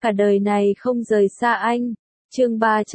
Cả đời này không rời xa anh. Chương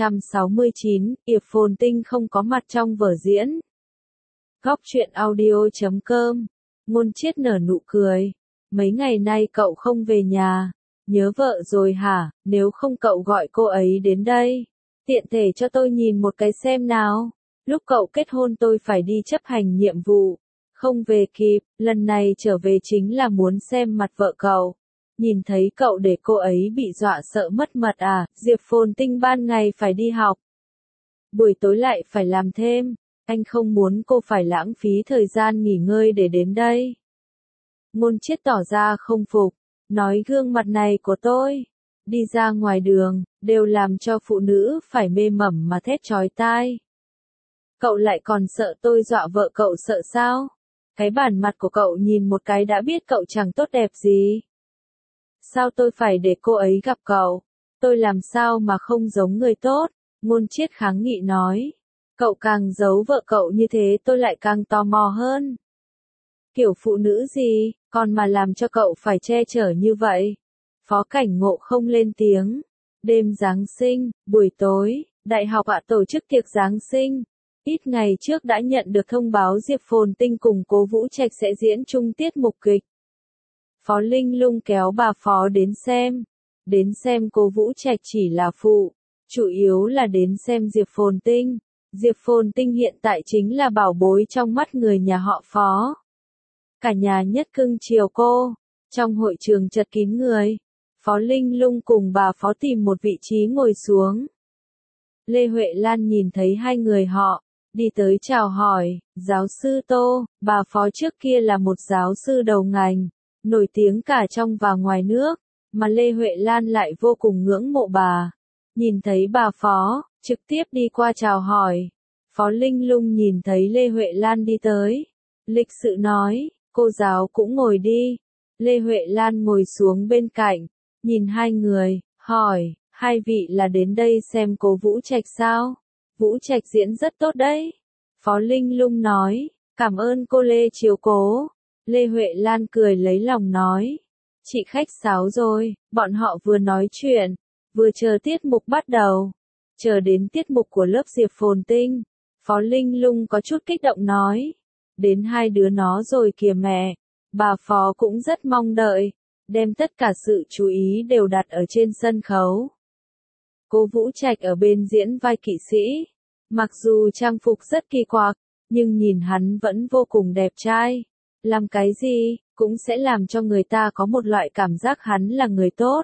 369, Yệp Phồn Tinh không có mặt trong vở diễn. Góc truyện audio.com. Ngôn Chiết nở nụ cười. Mấy ngày nay cậu không về nhà. Nhớ vợ rồi hả? Nếu không cậu gọi cô ấy đến đây. Tiện thể cho tôi nhìn một cái xem nào. Lúc cậu kết hôn tôi phải đi chấp hành nhiệm vụ. Không về kịp, lần này trở về chính là muốn xem mặt vợ cậu. Nhìn thấy cậu để cô ấy bị dọa sợ mất mật à? Diệp Phồn Tinh ban ngày phải đi học. Buổi tối lại phải làm thêm. Anh không muốn cô phải lãng phí thời gian nghỉ ngơi để đến đây. Ngôn Chiết tỏ ra không phục. Nói gương mặt này của tôi. Đi ra ngoài đường, đều làm cho phụ nữ phải mê mẩn mà thét chói tai. Cậu lại còn sợ tôi dọa vợ cậu sợ sao? Cái bản mặt của cậu nhìn một cái đã biết cậu chẳng tốt đẹp gì. Sao tôi phải để cô ấy gặp cậu? Tôi làm sao mà không giống người tốt? Ngôn Chiết kháng nghị nói. Cậu càng giấu vợ cậu như thế tôi lại càng tò mò hơn. Kiểu phụ nữ gì, còn mà làm cho cậu phải che chở như vậy? Phó Cảnh Ngộ không lên tiếng. Đêm Giáng sinh, buổi tối, đại học ạ tổ chức tiệc Giáng sinh. Ít ngày trước đã nhận được thông báo Diệp Phồn Tinh cùng Cố Vũ Trạch sẽ diễn chung tiết mục kịch. Phó Linh Lung kéo bà Phó đến xem. Đến xem Cố Vũ Trạch chỉ là phụ, chủ yếu là đến xem Diệp Phồn Tinh. Diệp Phồn Tinh hiện tại chính là bảo bối trong mắt người nhà họ Phó. Cả nhà nhất cưng chiều cô. Trong hội trường chật kín người. Phó Linh Lung cùng bà Phó tìm một vị trí ngồi xuống. Lê Huệ Lan nhìn thấy hai người họ, đi tới chào hỏi, giáo sư Tô, bà Phó trước kia là một giáo sư đầu ngành, nổi tiếng cả trong và ngoài nước, mà Lê Huệ Lan lại vô cùng ngưỡng mộ bà. Nhìn thấy bà Phó, trực tiếp đi qua chào hỏi. Phó Linh Lung nhìn thấy Lê Huệ Lan đi tới. Lịch sự nói, cô giáo cũng ngồi đi. Lê Huệ Lan ngồi xuống bên cạnh, nhìn hai người, hỏi, hai vị là đến đây xem Cố Vũ Trạch sao? Vũ Trạch diễn rất tốt đấy. Phó Linh Lung nói, cảm ơn cô Lê chiếu cố. Lê Huệ Lan cười lấy lòng nói, chị khách sáo rồi, bọn họ vừa nói chuyện, vừa chờ tiết mục bắt đầu. Chờ đến tiết mục của lớp Diệp Phồn Tinh. Phó Linh Lung có chút kích động nói, đến hai đứa nó rồi kìa mẹ. Bà Phó cũng rất mong đợi, đem tất cả sự chú ý đều đặt ở trên sân khấu. Cố Vũ Trạch ở bên diễn vai kỵ sĩ. Mặc dù trang phục rất kỳ quặc, nhưng nhìn hắn vẫn vô cùng đẹp trai. Làm cái gì, cũng sẽ làm cho người ta có một loại cảm giác hắn là người tốt.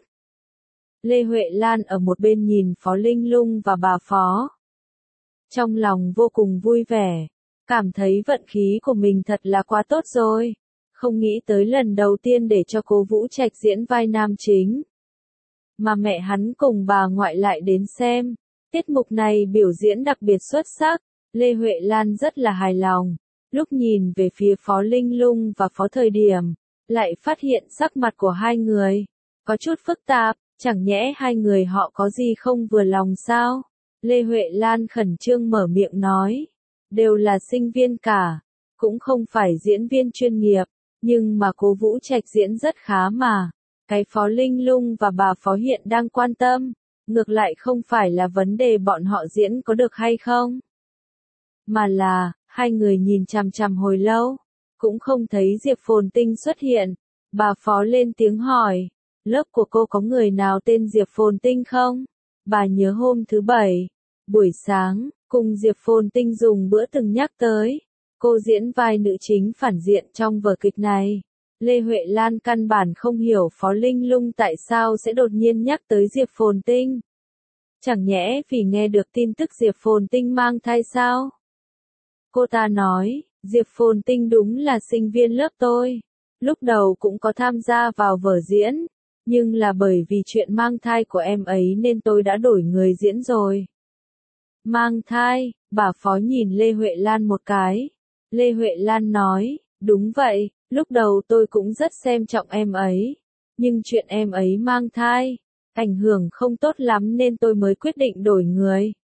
Lê Huệ Lan ở một bên nhìn Phó Linh Lung và bà Phó. Trong lòng vô cùng vui vẻ, cảm thấy vận khí của mình thật là quá tốt rồi. Không nghĩ tới lần đầu tiên để cho Cố Vũ Trạch diễn vai nam chính. Mà mẹ hắn cùng bà ngoại lại đến xem. Tiết mục này biểu diễn đặc biệt xuất sắc. Lê Huệ Lan rất là hài lòng. Lúc nhìn về phía Phó Linh Lung và Phó Thời Điểm, lại phát hiện sắc mặt của hai người có chút phức tạp, chẳng nhẽ hai người họ có gì không vừa lòng sao? Lê Huệ Lan khẩn trương mở miệng nói, đều là sinh viên cả, cũng không phải diễn viên chuyên nghiệp, nhưng mà Cố Vũ Trạch diễn rất khá mà. Cái Phó Linh Lung và bà Phó hiện đang quan tâm, ngược lại không phải là vấn đề bọn họ diễn có được hay không, mà là, hai người nhìn chằm chằm hồi lâu, cũng không thấy Diệp Phồn Tinh xuất hiện. Bà Phó lên tiếng hỏi, lớp của cô có người nào tên Diệp Phồn Tinh không? Bà nhớ hôm thứ Bảy, buổi sáng, cùng Diệp Phồn Tinh dùng bữa từng nhắc tới. Cô diễn vai nữ chính phản diện trong vở kịch này. Lê Huệ Lan căn bản không hiểu Phó Linh Lung tại sao sẽ đột nhiên nhắc tới Diệp Phồn Tinh. Chẳng nhẽ vì nghe được tin tức Diệp Phồn Tinh mang thai sao? Cô ta nói, Diệp Phồn Tinh đúng là sinh viên lớp tôi. Lúc đầu cũng có tham gia vào vở diễn, nhưng là bởi vì chuyện mang thai của em ấy nên tôi đã đổi người diễn rồi. Mang thai, bà Phó nhìn Lê Huệ Lan một cái. Lê Huệ Lan nói, đúng vậy, lúc đầu tôi cũng rất xem trọng em ấy. Nhưng chuyện em ấy mang thai, ảnh hưởng không tốt lắm nên tôi mới quyết định đổi người.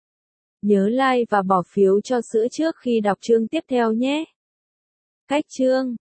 Nhớ like và bỏ phiếu cho sữa trước khi đọc chương tiếp theo nhé. Cách chương